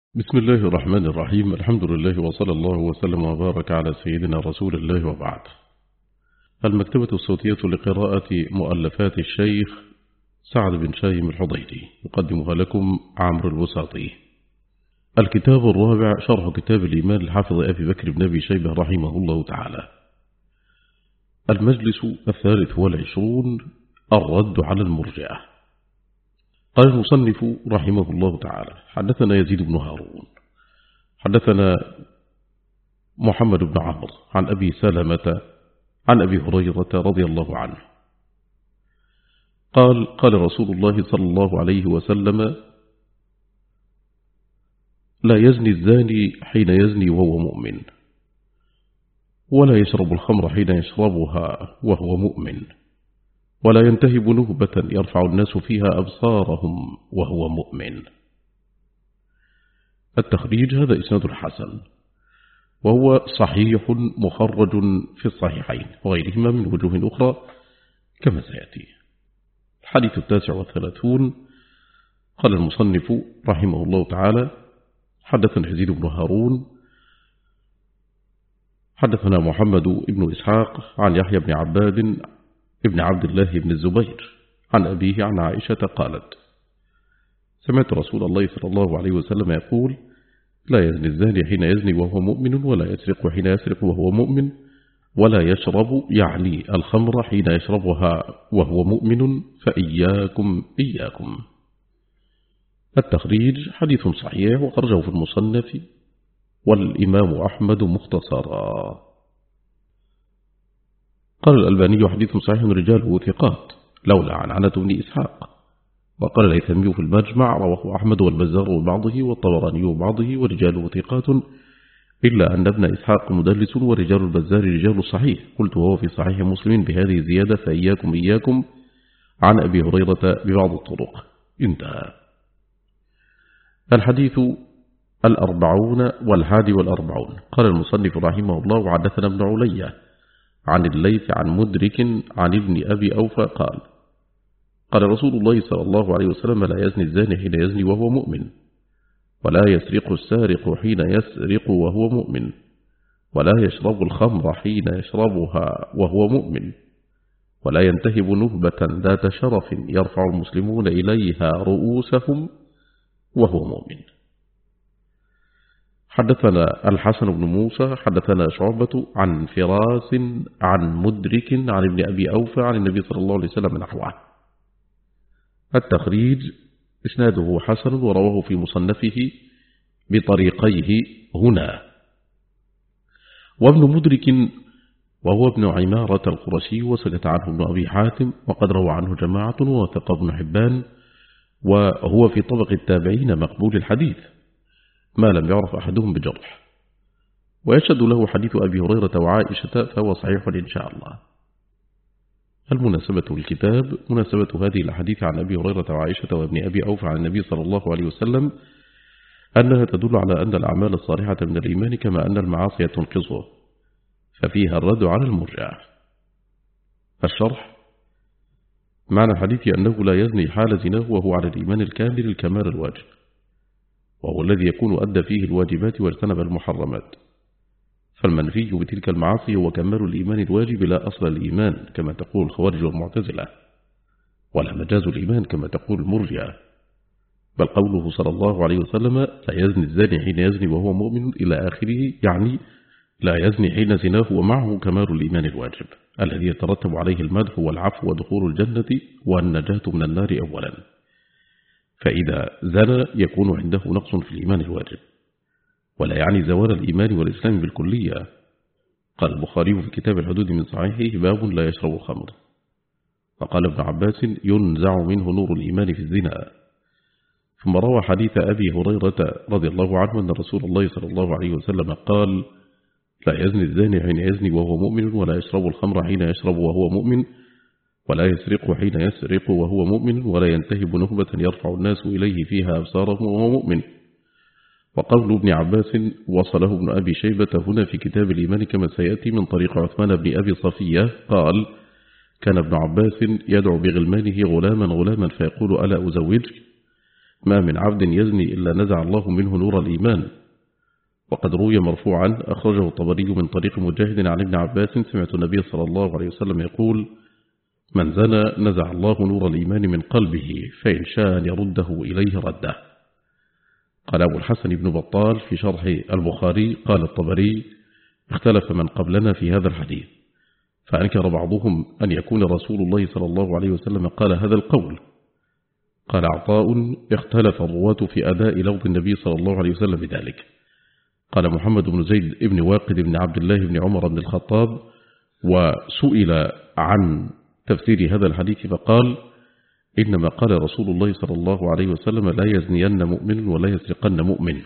بسم الله الرحمن الرحيم. الحمد لله وصلى الله وسلم وبارك على سيدنا رسول الله وبعد. المكتبة الصوتية لقراءة مؤلفات الشيخ سعد بن شايم الحضيري يقدمها لكم عمرو الوساطي. الكتاب الرابع شرح كتاب الإيمان للحافظ أبي بكر بن أبي شيبة رحمه الله تعالى. المجلس 23 الرد على المرجئة. قال المصنف رحمه الله تعالى: حدثنا يزيد بن هارون حدثنا محمد بن عمرو عن أبي سلمة عن أبي هريرة رضي الله عنه قال رسول الله صلى الله عليه وسلم: لا يزني الزاني حين يزني وهو مؤمن، ولا يشرب الخمر حين يشربها وهو مؤمن، ولا ينتهب نهبة يرفع الناس فيها أبصارهم وهو مؤمن. التخريج: هذا إسناد حسن، وهو صحيح مخرج في الصحيحين وغيرهما من وجوه أخرى كما سيأتي. الحديث 39. قال المصنف رحمه الله تعالى: حدثنا يزيد بن هارون حدثنا محمد بن إسحاق عن يحيى بن عباد ابن عبد الله بن الزبير عن أبيه عن عائشة قالت: سمعت رسول الله صلى الله عليه وسلم يقول: لا يزني الزاني حين يزني وهو مؤمن، ولا يسرق حين يسرق وهو مؤمن، ولا يشرب يعني الخمر حين يشربها وهو مؤمن، فإياكم إياكم. التخريج: حديث صحيح وخرجه في المصنف والإمام أحمد مختصرا. قال الألباني: حديث صحيح رجاله ثقات لولا عنعنة بن إسحاق. وقال الهيثمي في المجمع: رواه أحمد والبزار وبعضه والطبراني وبعضه ورجاله ثقات، إلا أن ابن إسحاق مدلس ورجال البزار رجال صحيح. قلت: وهو في صحيح مسلم بهذه الزيادة: فإياكم إياكم، عن أبي هريرة ببعض الطرق. انتهى. الحديث 41. قال المصنف رحمه الله: وحدثنا ابن علية عن الليث عن مدرك عن ابن أبي أوفى قال رسول الله صلى الله عليه وسلم: لا يزني الزاني حين يزني وهو مؤمن، ولا يسرق السارق حين يسرق وهو مؤمن، ولا يشرب الخمر حين يشربها وهو مؤمن، ولا ينتهب نهبة ذات شرف يرفع المسلمون إليها رؤوسهم وهو مؤمن. حدثنا الحسن بن موسى حدثنا شعبة عن فراس عن مدرك عن ابن أبي أوفى عن النبي صلى الله عليه وسلم نحوه. التخريج: إسناده حسن ورواه في مصنفه بطريقيه هنا. وابن مدرك وهو ابن عمارة القرشي، وسكت عنه ابن أبي حاتم، وقد روى عنه جماعة ووثق ابن حبان، وهو في طبق التابعين مقبول الحديث ما لم يعرف أحدهم بجرح. ويشهد له حديث أبي هريرة وعائشة، فهو صحيح إن شاء الله. المناسبة للكتاب: مناسبة هذه الحديث عن أبي هريرة وعائشة وابن أبي أوفى عن النبي صلى الله عليه وسلم أنها تدل على أن الأعمال الصالحة من الإيمان، كما أن المعاصي تنقصه، ففيها الرد على المرجئة. الشرح: معنى الحديث أنه لا يزني حال زناه وهو على الإيمان الكامل الكمال الواجب، وهو الذي يكون أدى فيه الواجبات واجتنب المحرمات. فالمنفي بتلك المعاصي هو كمال الإيمان الواجب لا أصل الإيمان كما تقول الخوارج والمعتزلة، ولا مجاز الإيمان كما تقول المرجئة، بل قوله صلى الله عليه وسلم: لا يزني الزاني حين يزني وهو مؤمن إلى آخره، يعني لا يزني حين زناه ومعه كمال الإيمان الواجب الذي يترتب عليه المدح والعفو ودخول الجنة والنجاة من النار أولا. فإذا زنى يكون عنده نقص في الإيمان الواجب، ولا يعني زوال الإيمان والإسلام بالكلية. قال البخاري في كتاب الحدود من صحيحه: باب لا يشرب الخمر. وقال ابن عباس: ينزع منه نور الإيمان في الزنا. ثم روى حديث أبي هريرة رضي الله عنه أن رسول الله صلى الله عليه وسلم قال: لا يزني الزاني حين يزني وهو مؤمن، ولا يشرب الخمر حين يشرب وهو مؤمن، ولا يسرق حين يسرق وهو مؤمن، ولا ينتهب نهبة يرفع الناس إليه فيها أبصارهم وهو مؤمن. وقول ابن عباس وصله ابن أبي شيبة هنا في كتاب الإيمان كما سيأتي من طريق عثمان بن أبي صفية قال: كان ابن عباس يدعو بغلمانه غلاما غلاما فيقول: ألا أزوجك؟ ما من عبد يزني إلا نزع الله منه نور الإيمان. وقد روي مرفوعا أخرجه الطبري من طريق مجاهد عن ابن عباس سمعت النبي صلى الله عليه وسلم يقول: من زنى نزع الله نور الإيمان من قلبه، فإن شاء يرده إليه رده. قال أبو الحسن بن بطال في شرح البخاري قال الطبري: اختلف من قبلنا في هذا الحديث، فأنكر بعضهم أن يكون رسول الله صلى الله عليه وسلم قال هذا القول. قال عطاء: اختلف الرواة في أداء لفظ النبي صلى الله عليه وسلم بذلك. قال محمد بن زيد بن واقد بن عبد الله بن عمر بن الخطاب: وسئل عن تفسير هذا الحديث فقال: إنما قال رسول الله صلى الله عليه وسلم لا يزنين مؤمن ولا يسرقن مؤمن.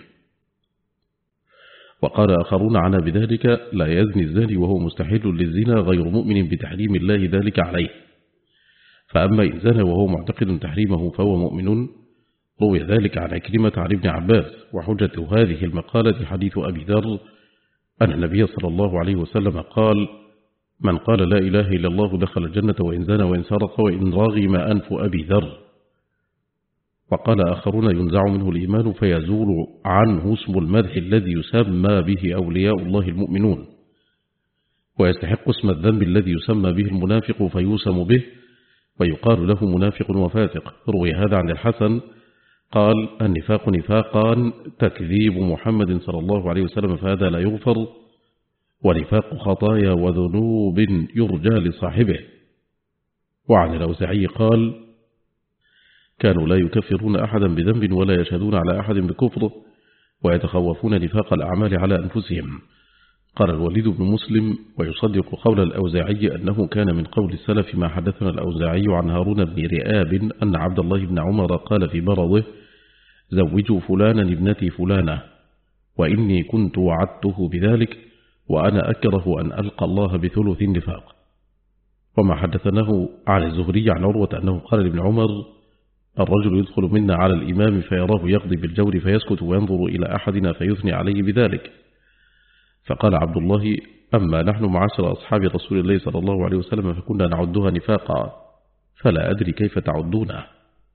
وقال آخرون عنا بذلك: لا يزني الزاني وهو مستحيل للزنا غير مؤمن بتحريم الله ذلك عليه، فأما إن زنى وهو معتقد تحريمه فهو مؤمن. روي ذلك عن عكرمة عن ابن عباس. وحجة هذه المقالة حديث أبي ذر أن النبي صلى الله عليه وسلم قال: من قال لا إله إلا الله دخل الجنة وإن زنى وإن سرق وإن راغم أنف أبي ذر. وقال آخرون: ينزع منه الإيمان فيزول عنه اسم المدح الذي يسمى به أولياء الله المؤمنون، ويستحق اسم الذنب الذي يسمى به المنافق فيوسم به، ويقال له منافق وفاسق. روي هذا عن الحسن قال: النفاق نفاقان: تكذيب محمد صلى الله عليه وسلم فهذا لا يغفر، ونفاق خطايا وذنوب يرجى لصاحبه. وعن الأوزاعي قال: كانوا لا يكفرون أحدا بذنب ولا يشهدون على أحد بكفره، ويتخوفون نفاق الأعمال على أنفسهم. قال الوليد بن مسلم: ويصدق قول الأوزاعي أنه كان من قول السلف ما حدثنا الأوزاعي عن هارون بن رئاب أن عبد الله بن عمر قال في مرضه: زوجوا فلانا ابنتي فلانة، وإني كنت وعدته بذلك، وأنا أكره أن ألقى الله بثلث النفاق. وما حدثناه عن الزهري عن عروة أنه قال لابن عمر: الرجل يدخل منا على الإمام فيراه يقضي بالجور فيسكت وينظر إلى أحدنا فيثني عليه بذلك. فقال عبد الله: أما نحن معاشر أصحاب رسول الله صلى الله عليه وسلم فكنا نعدها نفاقا، فلا أدري كيف تعدونه.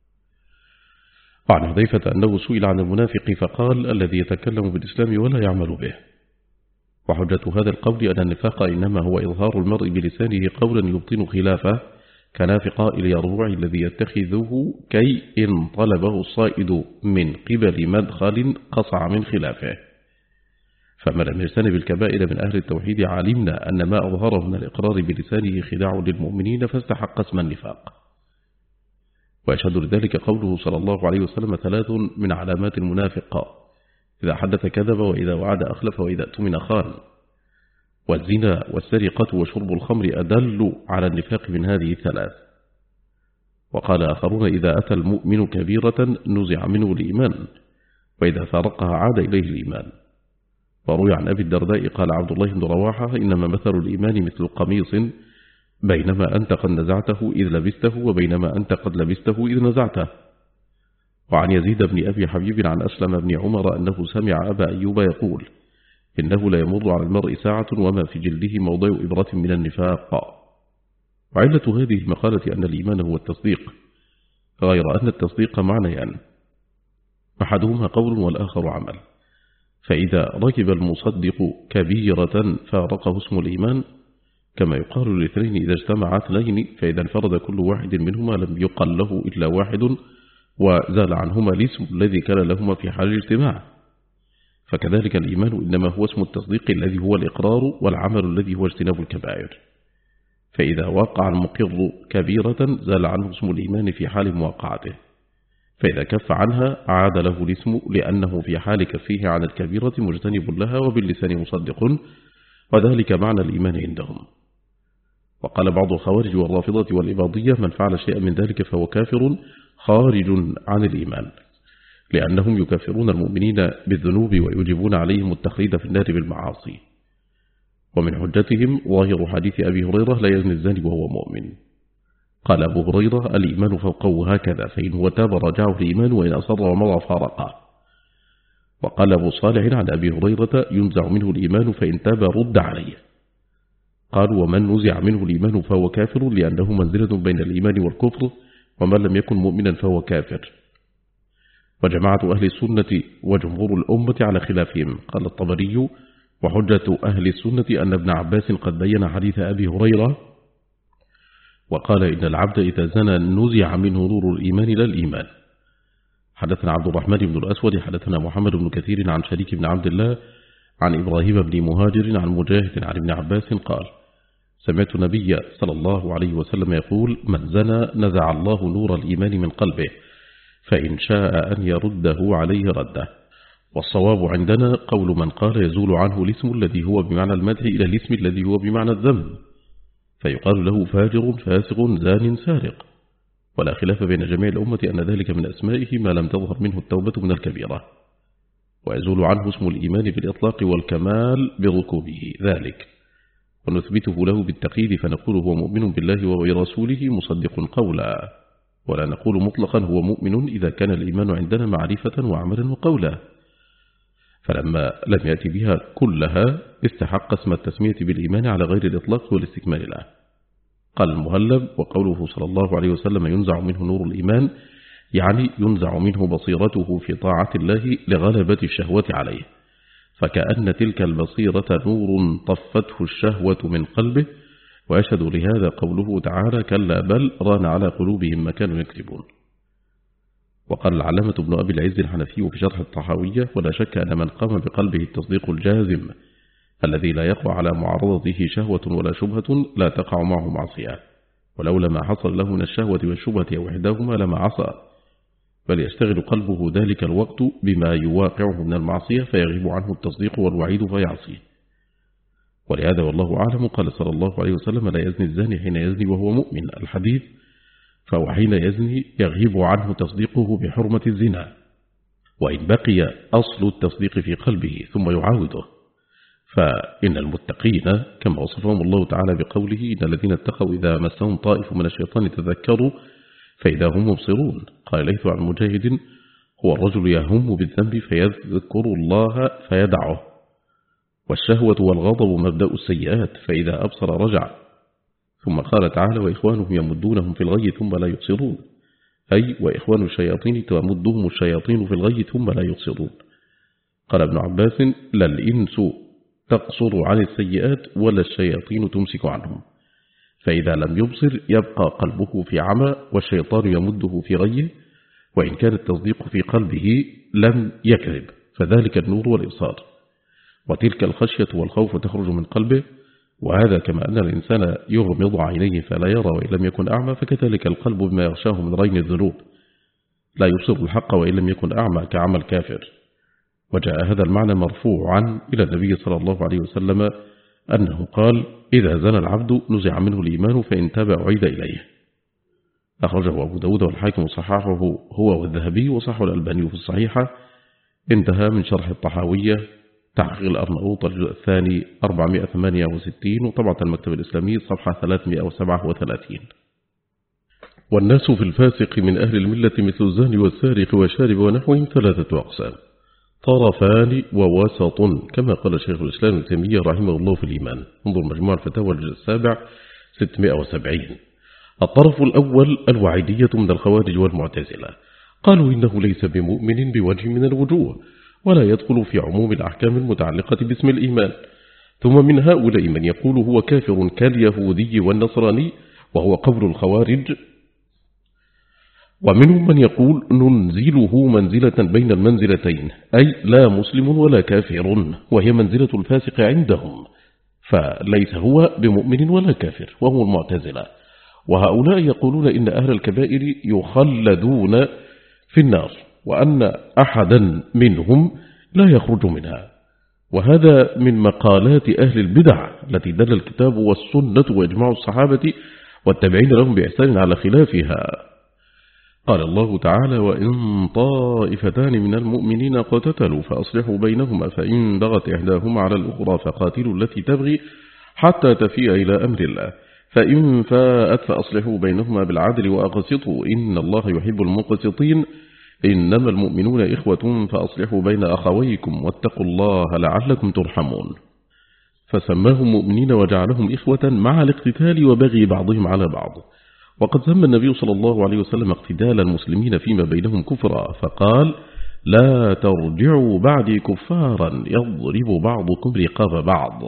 وعن حذيفة أنه سئل عن المنافق فقال: الذي يتكلم بالإسلام ولا يعمل به. وحجة هذا القول أن النفاق إنما هو إظهار المرء بلسانه قولا يبطن خلافه، كنافق إلى الربع الذي يتخذه كي إن طلبه الصائد من قبل مدخل قصع من خلافه. فما لم يجتنب الكبائر من أهل التوحيد علمنا أن ما أظهره من الإقرار بلسانه خداع للمؤمنين فاستحق اسم النفاق. ويشهد لذلك قوله صلى الله عليه وسلم: 3 من علامات المنافق: إذا حدث كذب، وإذا وعد أخلف، وإذا اؤتمن خان. والزنا والسرقة وشرب الخمر أدل على النفاق من هذه 3. وقال آخرون: إذا أتى المؤمن كبيرة نزع منه الإيمان، وإذا فارقها عاد إليه الإيمان. وروي عن أبي الدرداء قال عبد الله بن رواحة: إنما مثل الإيمان مثل قميص، بينما أنت قد نزعته إذ لبسته، وبينما أنت قد لبسته إذ نزعته. وعن يزيد بن أبي حبيب عن أسلم بن عمر أنه سمع أبا أيوب يقول: إنه لا يمر على المرء ساعة وما في جلده موضع إبرة من النفاق. وعلة هذه المقالة أن الإيمان هو التصديق، غير أن التصديق معنيان: أحدهما قول والآخر عمل. فإذا ركب المصدق كبيرة فارقه اسم الإيمان، كما يقال الاثنين إذا اجتمعا 2، فإذا انفرد كل واحد منهما لم يقل له إلا واحد، وزال عنهما الاسم الذي كان لهما في حال الاجتماع. فكذلك الإيمان إنما هو اسم التصديق الذي هو الإقرار، والعمل الذي هو اجتناب الكبائر. فإذا وقع المقر كبيرة زال عنه اسم الإيمان في حال مواقعته، فإذا كف عنها عاد له الاسم، لأنه في حال كفيه عن الكبيرة مجتنب لها وباللسان مصدق، وذلك معنى الإيمان عندهم. وقال بعض الخوارج والرافضة والإباضية: من فعل شيئا من ذلك فهو كافر خارج عن الإيمان، لأنهم يكفرون المؤمنين بالذنوب ويجبون عليهم التخليد في النار بالمعاصي. ومن حجتهم ظاهر حديث أبي هريرة: لا يزني الزاني وهو مؤمن. قال أبو هريرة: الإيمان فوقه هكذا، فإن هو تاب رجعه الإيمان، وإن أصر ومضى فارقه. وقال أبو صالح عن أبي هريرة: ينزع منه الإيمان فإن تاب رد عليه. قالوا: ومن نزع منه الإيمان فهو كافر، لأنه منزلة بين الإيمان والكفر، ومن لم يكن مؤمنا فهو كافر. وجماعة أهل السنة وجمهور الأمة على خلافهم. قال الطبري: وحجة أهل السنة أن ابن عباس قد بين حديث أبي هريرة وقال: إن العبد إذا زنى نزع منه نور الإيمان لا الإيمان. حدثنا عبد الرحمن بن الأسود حدثنا محمد بن كثير عن شريك بن عبد الله عن إبراهيم بن مهاجر عن مجاهد عن ابن عباس قال: سمعت النبي صلى الله عليه وسلم يقول: من زنى نزع الله نور الإيمان من قلبه، فإن شاء أن يرده عليه رده. والصواب عندنا قول من قال يزول عنه الاسم الذي هو بمعنى المدح إلى الاسم الذي هو بمعنى الذم، فيقال له فاجر فاسق زان سارق. ولا خلاف بين جميع الأمة أن ذلك من أسمائه ما لم تظهر منه التوبة من الكبيرة. ويزول عنه اسم الإيمان بالإطلاق والكمال بركوبه ذلك، ونثبته له بالتقييد فنقول هو مؤمن بالله وبرسوله مصدق قولا، ولا نقول مطلقا هو مؤمن إذا كان الإيمان عندنا معرفة وعملا وقولا. فلما لم يأتي بها كلها استحق اسم التسمية بالإيمان على غير الإطلاق والاستكمال له. قال المهلب: وقوله صلى الله عليه وسلم ينزع منه نور الإيمان، يعني ينزع منه بصيرته في طاعة الله لغلبة الشهوة عليه، فكأن تلك البصيرة نور طفته الشهوة من قلبه. ويشهد لهذا قوله تعالى: كلا بل ران على قلوبهم ما كانوا يكسبون. وقال العلامة ابن أبي العز الحنفي في شرح الطحاوية: ولا شك أن من قام بقلبه التصديق الجازم الذي لا يقع على معارضته شهوة ولا شبهة لا تقع معه معصية، ولولا ما حصل له من الشهوة والشبهة أو إحداهما لما عصى، بل يشتغل قلبه ذلك الوقت بما يواقعه من المعصية فيغيب عنه التصديق والوعيد فيعصيه. ولهذا والله أعلم قال صلى الله عليه وسلم: لا يزني الزاني حين يزني وهو مؤمن الحديث، فهو حين يزني يغيب عنه تصديقه بحرمة الزنا، وإن بقي أصل التصديق في قلبه ثم يعاوده. فإن المتقين كما وصفهم الله تعالى بقوله: إن الذين اتقوا إذا مسهم طائف من الشيطان تذكروا فإذا هم مبصرون. قال ليث عن مجاهد: هو الرجل يهم بالذنب فيذكر الله فيدعه. والشهوة والغضب مبدأ السيئات، فإذا أبصر رجع. ثم قال تعالى: وإخوانهم يمدونهم في الغي ثم لا يبصرون، أي وإخوان الشياطين تمدهم الشياطين في الغي ثم لا يبصرون. قال ابن عباس: لا الإنس تقصر عن السيئات ولا الشياطين تمسك عنهم، فإذا لم يبصر يبقى قلبه في عمى والشيطان يمده في غيه، وإن كان التصديق في قلبه لم يكذب فذلك النور والإبصار. وتلك الخشية والخوف تخرج من قلبه، وهذا كما أن الإنسان يغمض عينيه فلا يرى وإن لم يكن أعمى، فكذلك القلب بما يغشاه من رين الذنوب لا يبصر الحق وإن لم يكن أعمى كعمى الكافر. وجاء هذا المعنى مرفوعا إلى النبي صلى الله عليه وسلم أنه قال: إذا زنى العبد نزع منه الإيمان فإن تاب أعيد إليه. أخرجه أبو داود والحاكم صححه هو والذهبي وصححه الألباني في الصحيحة. انتهى من شرح الطحاوية تحقيق الأرناؤوط الجزء الثاني 468 وطبعة المكتب الإسلامي صفحة 337. والناس في الفاسق من أهل الملة مثل الزاني والسارق والشارب ونحوهم 3 أقسام: طرفان ووسط، كما قال شيخ الإسلام ابن تيمية رحمه الله في الإيمان. انظر مجموع الفتاوى الجزء السابع 670. الطرف الأول الوعيدية من الخوارج والمعتزلة، قالوا إنه ليس بمؤمن بوجه من الوجوه ولا يدخل في عموم الأحكام المتعلقة باسم الإيمان. ثم من هؤلاء من يقول هو كافر كاليهودي والنصراني وهو قول الخوارج، ومنهم من يقول ننزله منزلة بين المنزلتين، أي لا مسلم ولا كافر، وهي منزلة الفاسق عندهم، فليس هو بمؤمن ولا كافر، وهو المعتزلة. وهؤلاء يقولون إن أهل الكبائر يخلدون في النار وأن أحدا منهم لا يخرج منها، وهذا من مقالات أهل البدع التي دل الكتاب والسنة وإجماع الصحابة والتابعين لهم بإحسان على خلافها. قال الله تعالى: وإن طائفتان من المؤمنين اقتتلوا فأصلحوا بينهما فإن بغت إحداهما على الأخرى فقاتلوا التي تبغي حتى تفيء إلى أمر الله فإن فاءت فأصلحوا بينهما بالعدل وأقسطوا إن الله يحب المقسطين إنما المؤمنون إخوة فأصلحوا بين أخويكم واتقوا الله لعلكم ترحمون. فسماهم مؤمنين وجعلهم إخوة مع الاقتتال وبغي بعضهم على بعض. وقد سمى النبي صلى الله عليه وسلم اقتتال المسلمين فيما بينهم كفرا، فقال: لا ترجعوا بعدي كفارا يضرب بعضكم رقاب بعض.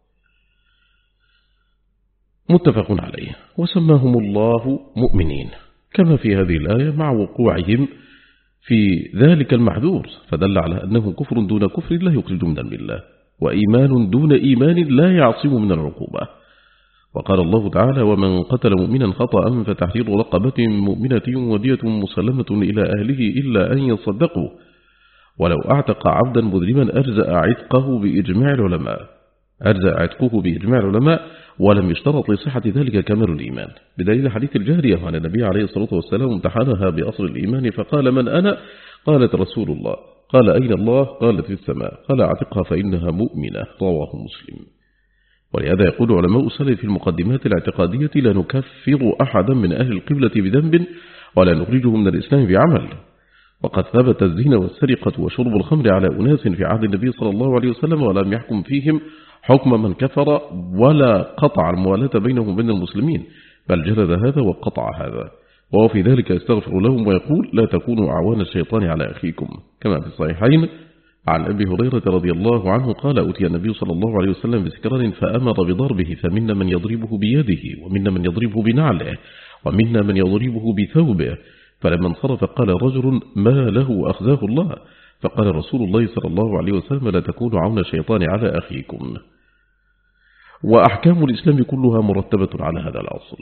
متفق عليه. وسماهم الله مؤمنين كما في هذه الآية مع وقوعهم في ذلك المحذور، فدل على أنه كفر دون كفر لا يخرج من الملة، وإيمان دون إيمان لا يعصم من العقوبة. وقال الله تعالى: ومن قتل مؤمنا خطأ فتحرير رقبة مؤمنة ودية مسلمة إلى أهله إلا أن يصدقوا ولو أعتق عبدا مذنبا أجزأ عتقه بإجماع العلماء ولم يشترط لصحة ذلك كمال الإيمان، بدليل حديث الجارية عن النبي عليه الصلاة والسلام امتحنها بأصل الإيمان فقال: من أنا؟ قالت: رسول الله. قال: أين الله؟ قالت: في السماء. قال: اعتقها فإنها مؤمنة. رواه مسلم. ولهذا يقول علماء السلف في المقدمات الاعتقادية: لا نكفر أحدا من أهل القبلة بذنب ولا نخرجه من الإسلام بعمل. وقد ثبت الزنا والسرقة وشرب الخمر على أناس في عهد النبي صلى الله عليه وسلم ولم يحكم فيهم حكم من كفر ولا قطع الموالاة بينهم وبين المسلمين، بل جلد هذا وقطع هذا، وهو في ذلك يستغفر لهم ويقول: لا تكونوا أعوان الشيطان على أخيكم، كما في الصحيحين عن أبي هريرة رضي الله عنه قال: أتي النبي صلى الله عليه وسلم بسكران فأمر بضربه، فمنا من يضربه بيده ومنا من يضربه بنعله ومنا من يضربه بثوبه، فلما انصرف قال رجل: ما له أخزاه الله؟ فقال رسول الله صلى الله عليه وسلم: لا تكونوا عون الشيطان على أخيكم. وأحكام الإسلام كلها مرتبة على هذا الأصل.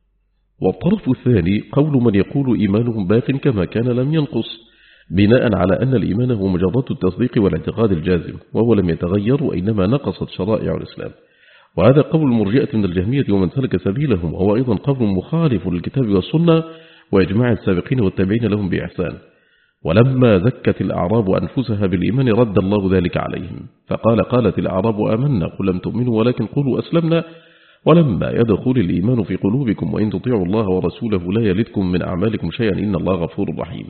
والطرف الثاني قول من يقول إيمانهم باق كما كان لم ينقص، بناء على أن الإيمان هو مجرد التصديق والاعتقاد الجازم، وهو لم يتغير وإنما نقصت شرائع الإسلام. وهذا قول المرجئة من الجهمية ومن سلك سبيلهم، وهو أيضا قول مخالف للكتاب والسنة وإجماع السابقين والتابعين لهم بإحسان. ولما زكت الأعراب أنفسها بالإيمان رد الله ذلك عليهم، فقال: قالت الأعراب آمنا قل لم تؤمنوا ولكن قولوا أسلمنا ولما يدخل الإيمان في قلوبكم وإن تطيعوا الله ورسوله لا يلدكم من أعمالكم شيئا إن الله غفور رحيم.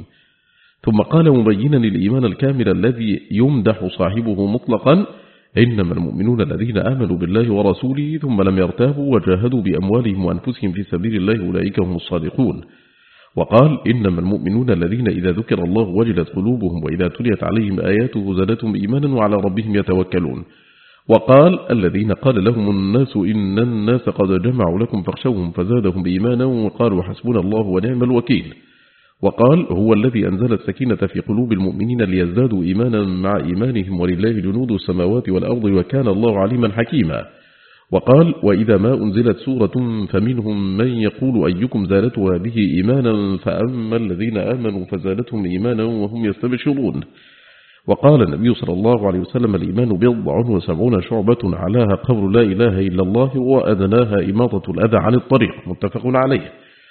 ثم قال مبينا الإيمان الكامل الذي يمدح صاحبه مطلقا: إنما المؤمنون الذين آمنوا بالله ورسوله ثم لم يرتابوا وجاهدوا بأموالهم وأنفسهم في سبيل الله أولئك هم الصادقون. وقال: إنما المؤمنون الذين إذا ذكر الله وجلت قلوبهم وإذا تليت عليهم آياته زادتهم إيمانا وعلى ربهم يتوكلون. وقال: الذين قال لهم الناس إن الناس قد جمعوا لكم فاخشوهم فزادهم إيمانا وقالوا حسبنا الله ونعم الوكيل. وقال: هو الذي أنزل السكينة في قلوب المؤمنين ليزدادوا إيمانا مع إيمانهم ولله جنود السماوات والأرض وكان الله عليما حكيما. وقال: وإذا ما أنزلت سورة فمنهم من يقول أيكم زادته هذه إيمانا فأما الذين آمنوا فزادتهم إيمانا وهم يستبشرون. وقال النبي صلى الله عليه وسلم: الإيمان 70 شعبة علاها قول لا إله إلا الله وأدناها إماطة الأذى عن الطريق. متفق عليه.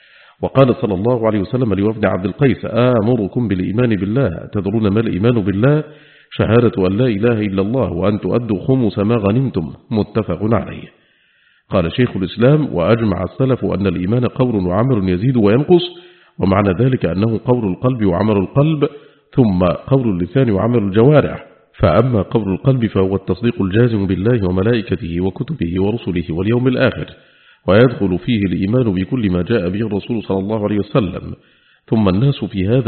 وقال صلى الله عليه وسلم لوفد عبد القيس: آمركم بالإيمان بالله، تدرون ما الإيمان بالله؟ شهادة أن لا إله إلا الله وأن تؤدوا خمس ما غنمتم. متفق عليه. قال شيخ الإسلام: وأجمع السلف أن الإيمان قول وعمل يزيد وينقص، ومعنى ذلك أنه قول القلب وعمل القلب ثم قول اللسان وعمل الجوارح. فأما قول القلب فهو التصديق الجازم بالله وملائكته وكتبه ورسله واليوم الآخر، ويدخل فيه الإيمان بكل ما جاء به الرسول صلى الله عليه وسلم. ثم الناس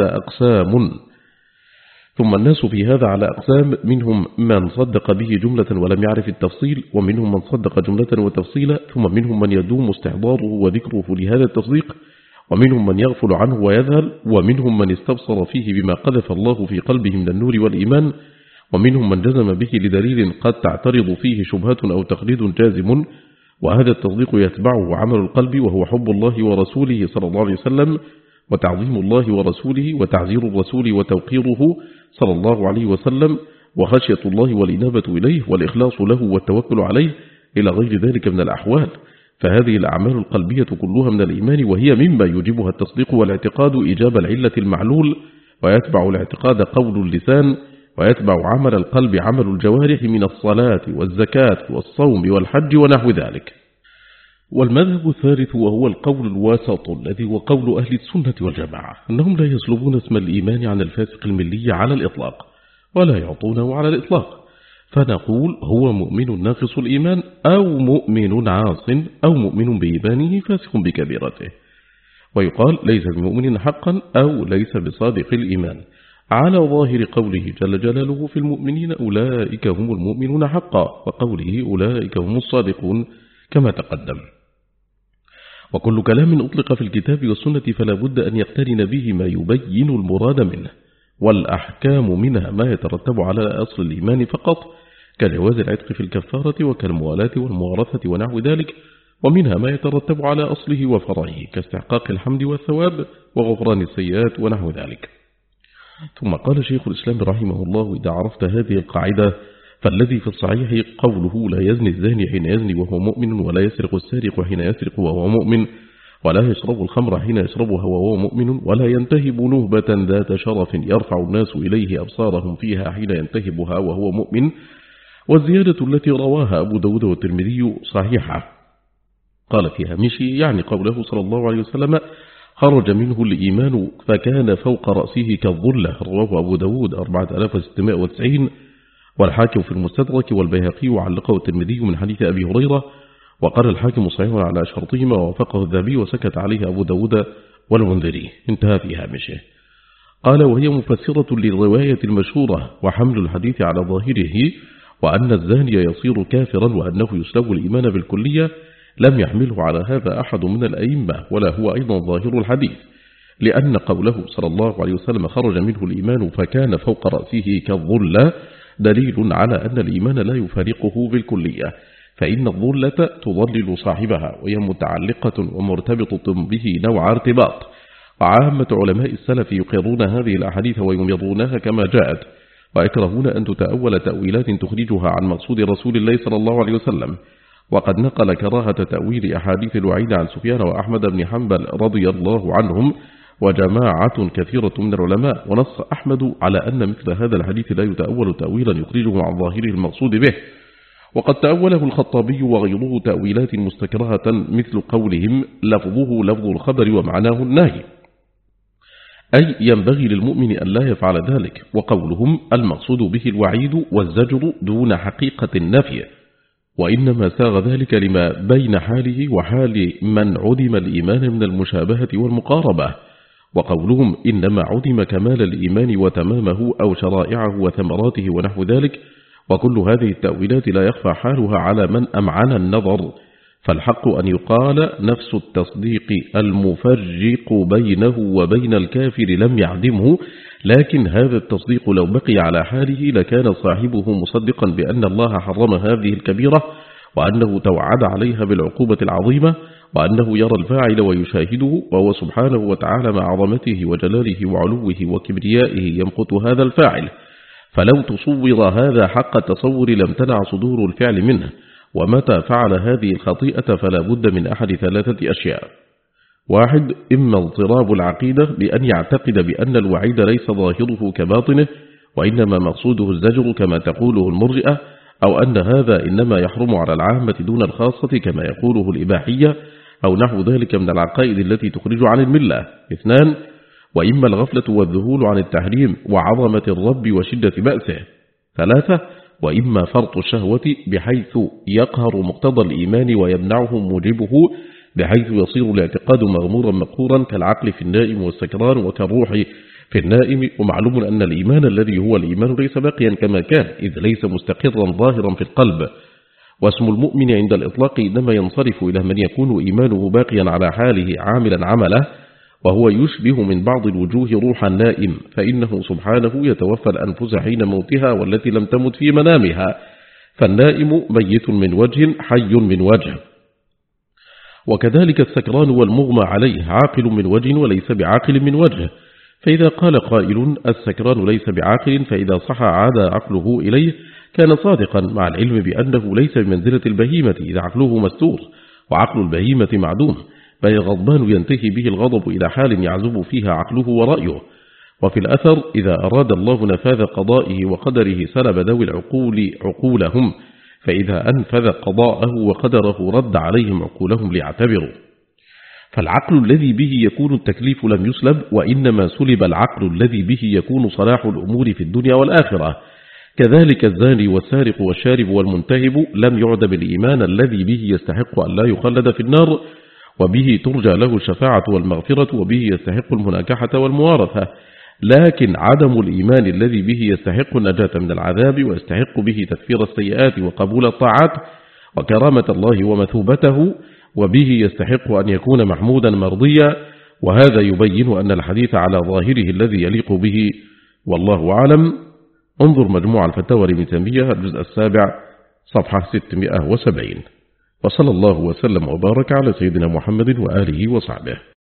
في هذا على أقسام: منهم من صدق به جملة ولم يعرف التفصيل، ومنهم من صدق جملة وتفصيلا، ثم منهم من يدوم استحضاره وذكره لهذا التصديق، ومنهم من يغفل عنه ويذهل، ومنهم من استبصر فيه بما قذف الله في قلبه من النور والإيمان، ومنهم من جزم به لدليل قد تعترض فيه شبهة أو تقليد جازم. وهذا التصديق يتبعه عمل القلب، وهو حب الله ورسوله صلى الله عليه وسلم وتعظيم الله ورسوله وتعزير الرسول وتوقيره صلى الله عليه وسلم وخشية الله والإنابة إليه والإخلاص له والتوكل عليه إلى غير ذلك من الأحوال. فهذه الأعمال القلبية كلها من الإيمان، وهي مما يجبها التصديق والاعتقاد إيجاب العلة المعلول، ويتبع الاعتقاد قول اللسان، ويتبع عمل القلب عمل الجوارح من الصلاة والزكاة والصوم والحج ونحو ذلك. والمذهب الثالث وهو القول الواسط الذي هو قول أهل السنة والجماعة، أنهم لا يسلبون اسم الإيمان عن الفاسق الملي على الإطلاق ولا يعطونه على الإطلاق، فنقول هو مؤمن ناقص الإيمان أو مؤمن عاص أو مؤمن بإيمانه فاسق بكبيرته. ويقال ليس بمؤمن حقا أو ليس بصادق الإيمان على ظاهر قوله جل جلاله في المؤمنين أولئك هم المؤمنون حقا، وقوله أولئك هم الصادقون كما تقدم. وكل كلام أطلق في الكتاب والسنة فلا بد أن يقترن به ما يبين المراد منه، والأحكام منها ما يترتب على أصل الإيمان فقط كجواز العتق في الكفارة وكالموالاة والموارثة ونحو ذلك، ومنها ما يترتب على أصله وفرعه كاستحقاق الحمد والثواب وغفران السيئات ونحو ذلك. ثم قال شيخ الإسلام رحمه الله: إذا عرفت هذه القاعدة فالذي في الصحيح قوله لا يزني الزاني حين يزني وهو مؤمن، ولا يسرق السارق حين يسرق وهو مؤمن، ولا يشرب الخمر حين يشربها وهو مؤمن، ولا ينتهب نهبة ذات شرف يرفع الناس إليه أبصارهم فيها حين ينتهبها وهو مؤمن. والزيادة التي رواها أبو داود والترمذي صحيحة. قال في هامشه يعني قوله صلى الله عليه وسلم: خرج منه الإيمان فكان فوق رأسه كالظلة، رواه أبو داود 4690، والحاكم في المستدرك، والبيهقي وعلقه الترمذي من حديث أبي هريرة، وقال الحاكم صحيح على شرطهما ووافقه الذهبي وسكت عليه أبو داود والمنذري. انتهى في هامشه. قال: وهي مفسرة للرواية المشهورة وحمل الحديث على ظاهره، وأن الزاني يصير كافرا وأنه يسلب الإيمان بالكلية، لم يحمله على هذا أحد من الأئمة، ولا هو أيضا ظاهر الحديث، لأن قوله صلى الله عليه وسلم خرج منه الإيمان فكان فوق رأسه كالظلة دليل على أن الإيمان لا يفارقه بالكلية، فإن الظلة تضلل صاحبها، وهي متعلقة ومرتبطة به نوع ارتباط. وعامة علماء السلف يقرون هذه الأحاديث ويميضونها كما جاءت، ويكرهون أن تتأول تأويلات تخرجها عن مقصود رسول الله صلى الله عليه وسلم. وقد نقل كراهة تأويل أحاديث الوعيد عن سفيان وأحمد بن حنبل رضي الله عنهم وجماعة كثيرة من العلماء، ونص أحمد على أن مثل هذا الحديث لا يتأول تأويلا يخرجه عن ظاهره المقصود به. وقد تأوله الخطابي وغيره تأويلات مستكرهة مثل قولهم لفظه لفظ الخبر ومعناه النهي، أي ينبغي للمؤمن أن لا يفعل ذلك، وقولهم المقصود به الوعيد والزجر دون حقيقة النفي، وإنما ساغ ذلك لما بين حاله وحال من عدم الإيمان من المشابهة والمقاربة. وقولهم إنما عدم كمال الإيمان وتمامه أو شرائعه وثمراته ونحو ذلك. وكل هذه التأويلات لا يخفى حالها على من أمعن النظر، فالحق أن يقال نفس التصديق المفرق بينه وبين الكافر لم يعدمه، لكن هذا التصديق لو بقي على حاله لكان صاحبه مصدقا بأن الله حرم هذه الكبيرة، وأنه توعد عليها بالعقوبة العظيمة، وأنه يرى الفاعل ويشاهده، وهو سبحانه وتعالى مع عظمته وجلاله وعلوه وكبريائه يمقت هذا الفاعل. فلو تصور هذا حق التصور لم تنع صدور الفعل منه، ومتى فعل هذه الخطيئة فلا بد من أحد ثلاثة أشياء: 1. إما اضطراب العقيدة بأن يعتقد بأن الوعيد ليس ظاهره كباطنه، وإنما مقصوده الزجر كما تقوله المرجئة، أو أن هذا إنما يحرم على العامة دون الخاصة كما يقوله الإباحية، أو نحو ذلك من العقائد التي تخرج عن الملة. 2. وإما الغفلة والذهول عن التحريم وعظمة الرب وشدة بأسه. 3. وإما فرط الشهوة بحيث يقهر مقتضى الإيمان ويمنعه موجبه، بحيث يصير الاعتقاد مغمورا مقهورا كالعقل في النائم والسكران وكالروح في النائم. ومعلوم أن الإيمان الذي هو الإيمان ليس باقيا كما كان، إذ ليس مستقرا ظاهرا في القلب. واسم المؤمن عند الإطلاق إنما ينصرف إلى من يكون إيمانه باقيا على حاله عاملا عمله، وهو يشبه من بعض الوجوه روح النائم، فإنه سبحانه يتوفى الأنفس حين موتها والتي لم تمت في منامها، فالنائم ميت من وجه حي من وجه. وكذلك السكران والمغمى عليه عاقل من وجه وليس بعاقل من وجه. فإذا قال قائل السكران ليس بعاقل، فإذا صح عاد عقله إليه كان صادقا، مع العلم بأنه ليس بمنزلة البهيمة إذا عقله مستور، وعقل البهيمة معدوم، بل الغضبان ينتهي به الغضب إلى حال يعزب فيها عقله ورأيه. وفي الأثر إذا أراد الله نفاذ قضائه وقدره سلب ذوي العقول عقولهم، فإذا أنفذ قضاءه وقدره رد عليهم عقولهم ليعتبروا. فالعقل الذي به يكون التكليف لم يسلب، وإنما سلب العقل الذي به يكون صلاح الأمور في الدنيا والآخرة. كذلك الزاني والسارق والشارب والمنتهب لم يعد بالإيمان الذي به يستحق أن لا يخلد في النار، وبه ترجى له الشفاعة والمغفرة، وبه يستحق المناكحة والموارثة، لكن عدم الإيمان الذي به يستحق النجاة من العذاب ويستحق به تكفير السيئات وقبول الطاعات وكرامة الله ومثوبته، وبه يستحق أن يكون محمودا مرضيا. وهذا يبين أن الحديث على ظاهره الذي يليق به، والله أعلم. انظر مجموع الفتاوى لابن تيمية الجزء 7 صفحة 670. وصلى الله وسلم وبارك على سيدنا محمد وآله وصحبه.